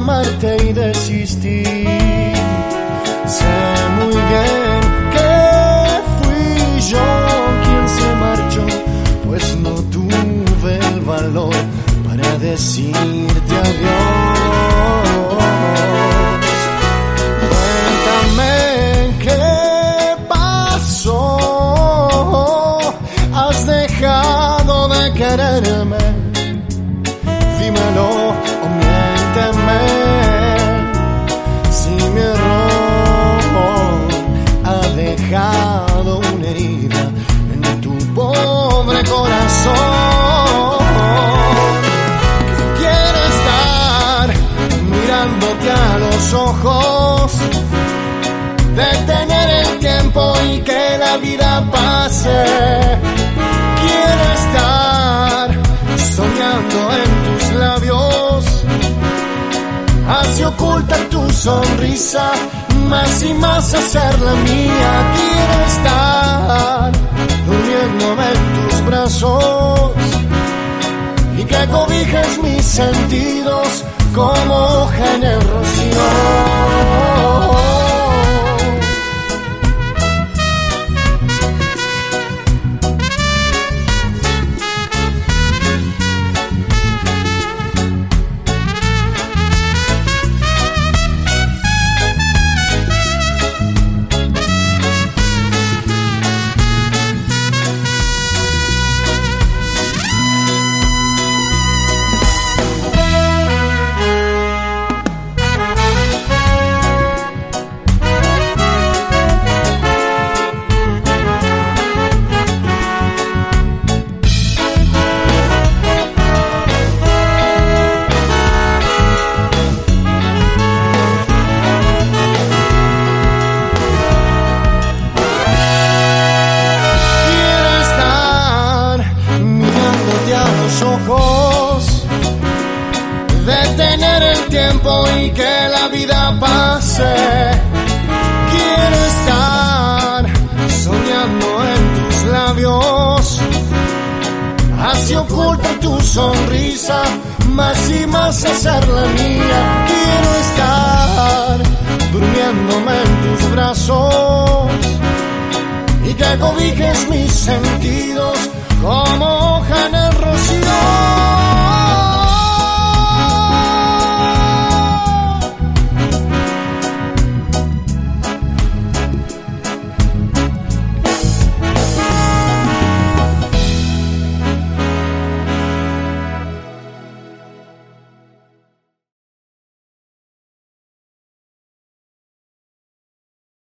amarte y desistí. Sé muy bien que fui yo quien se marchó, pues no tuve el valor para decirte adiós. Cuéntame qué pasó. ¿Has dejado de quererme? Dímelo o miénteme. Si mi error ha dejado una herida en tu pobre corazón, que quiero estar mirándote a los ojos, detener el tiempo y que la vida pase. Quiero estar soñando en tus labios, así ocultar tu sonrisa, más y más hacerla mía. Quiero estar durmiéndome en tus brazos y que cobijes mis sentidos como hoja en el rocío. Detener el tiempo y que la vida pase. Quiero estar soñando en tus labios, así oculta tu sonrisa, más y más hacerla mía. Quiero estar durmiéndome en tus brazos y que cobijes mis sentidos como hoja en el rocío.